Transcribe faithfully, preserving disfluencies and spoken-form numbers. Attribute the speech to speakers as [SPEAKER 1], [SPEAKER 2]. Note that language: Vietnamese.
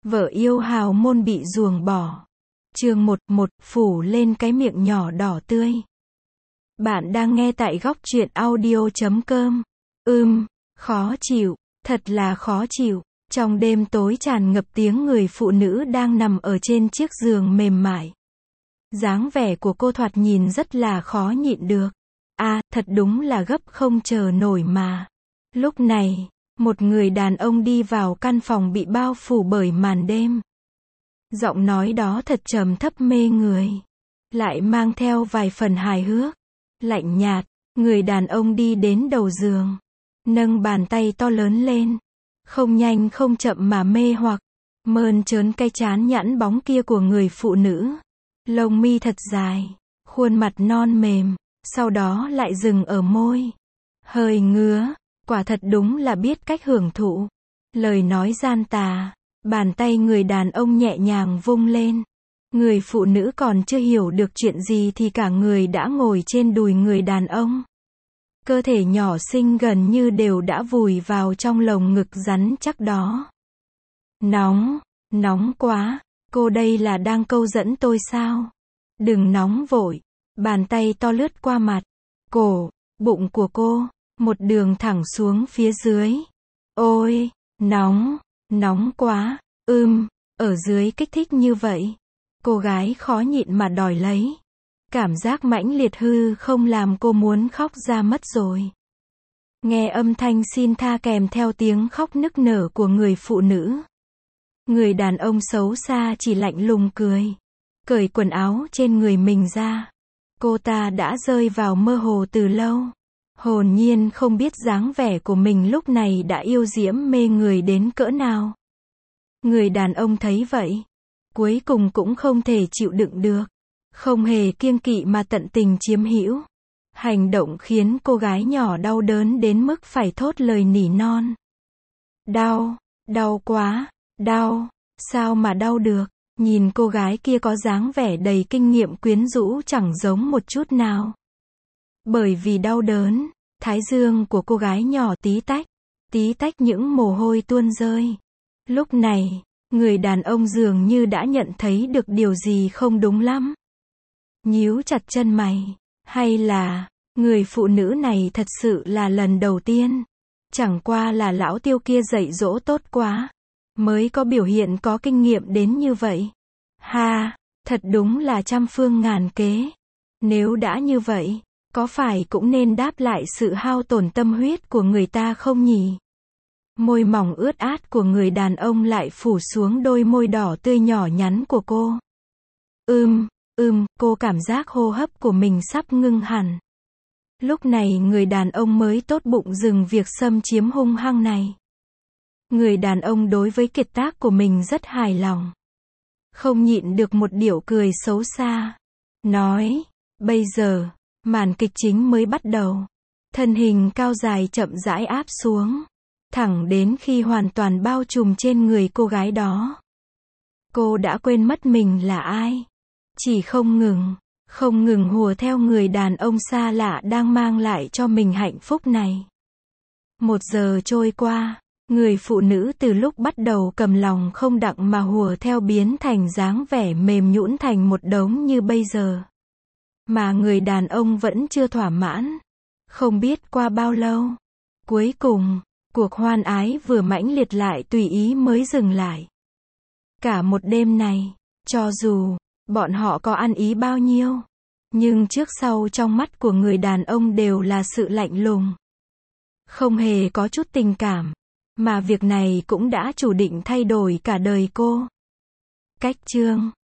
[SPEAKER 1] Vợ yêu hào môn bị ruồng bỏ. Chương một, một, phủ lên cái miệng nhỏ đỏ tươi. Bạn đang nghe tại góc truyện audio chấm com. Ưm, khó chịu, thật là khó chịu. Trong đêm tối tràn ngập tiếng người phụ nữ đang nằm ở trên chiếc giường mềm mại. Dáng vẻ của cô thoạt nhìn rất là khó nhịn được. À, thật đúng là gấp không chờ nổi mà. Lúc này, một người đàn ông đi vào căn phòng bị bao phủ bởi màn đêm. Giọng nói đó thật trầm thấp mê người, lại mang theo vài phần hài hước, lạnh nhạt. Người đàn ông đi đến đầu giường, nâng bàn tay to lớn lên, không nhanh không chậm mà mê hoặc, mơn trớn cái trán nhẵn bóng kia của người phụ nữ. Lông mi thật dài, khuôn mặt non mềm, sau đó lại dừng ở môi. Hơi ngứa, quả thật đúng là biết cách hưởng thụ. Lời nói gian tà, bàn tay người đàn ông nhẹ nhàng vung lên. Người phụ nữ còn chưa hiểu được chuyện gì thì cả người đã ngồi trên đùi người đàn ông. Cơ thể nhỏ xinh gần như đều đã vùi vào trong lồng ngực rắn chắc đó. Nóng, nóng quá, cô đây là đang câu dẫn tôi sao? Đừng nóng vội. Bàn tay to lướt qua mặt, cổ, bụng của cô, một đường thẳng xuống phía dưới. Ôi, nóng, nóng quá, ưm, ở dưới kích thích như vậy. Cô gái khó nhịn mà đòi lấy. Cảm giác mãnh liệt hư không làm cô muốn khóc ra mất rồi. Nghe âm thanh xin tha kèm theo tiếng khóc nức nở của người phụ nữ. Người đàn ông xấu xa chỉ lạnh lùng cười, cởi quần áo trên người mình ra. Cô ta đã rơi vào mơ hồ từ lâu. Hồn nhiên không biết dáng vẻ của mình lúc này đã yêu diễm mê người đến cỡ nào. Người đàn ông thấy vậy, cuối cùng cũng không thể chịu đựng được. Không hề kiêng kỵ mà tận tình chiếm hữu. Hành động khiến cô gái nhỏ đau đớn đến mức phải thốt lời nỉ non. Đau, đau quá, đau, sao mà đau được. Nhìn cô gái kia có dáng vẻ đầy kinh nghiệm quyến rũ chẳng giống một chút nào. Bởi vì đau đớn, thái dương của cô gái nhỏ tí tách, tí tách những mồ hôi tuôn rơi. Lúc này, người đàn ông dường như đã nhận thấy được điều gì không đúng lắm. Nhíu chặt chân mày, hay là, người phụ nữ này thật sự là lần đầu tiên. Chẳng qua là lão tiêu kia dạy dỗ tốt quá, mới có biểu hiện có kinh nghiệm đến như vậy. Ha, thật đúng là trăm phương ngàn kế. Nếu đã như vậy, có phải cũng nên đáp lại sự hao tổn tâm huyết của người ta không nhỉ? Môi mỏng ướt át của người đàn ông lại phủ xuống đôi môi đỏ tươi nhỏ nhắn của cô. Ưm, ưm, cô cảm giác hô hấp của mình sắp ngưng hẳn. Lúc này người đàn ông mới tốt bụng dừng việc xâm chiếm hung hăng này. Người đàn ông đối với kiệt tác của mình rất hài lòng. Không nhịn được một điệu cười xấu xa. Nói, bây giờ, màn kịch chính mới bắt đầu. Thân hình cao dài chậm rãi áp xuống. Thẳng đến khi hoàn toàn bao trùm trên người cô gái đó. Cô đã quên mất mình là ai. Chỉ không ngừng, không ngừng hùa theo người đàn ông xa lạ đang mang lại cho mình hạnh phúc này. Một giờ trôi qua. Người phụ nữ từ lúc bắt đầu cầm lòng không đặng mà hùa theo biến thành dáng vẻ mềm nhũn thành một đống như bây giờ. Mà người đàn ông vẫn chưa thỏa mãn. Không biết qua bao lâu. Cuối cùng, cuộc hoan ái vừa mãnh liệt lại tùy ý mới dừng lại. Cả một đêm này, cho dù bọn họ có ăn ý bao nhiêu, nhưng trước sau trong mắt của người đàn ông đều là sự lạnh lùng. Không hề có chút tình cảm. Mà việc này cũng đã chủ định thay đổi cả đời cô. Cách chương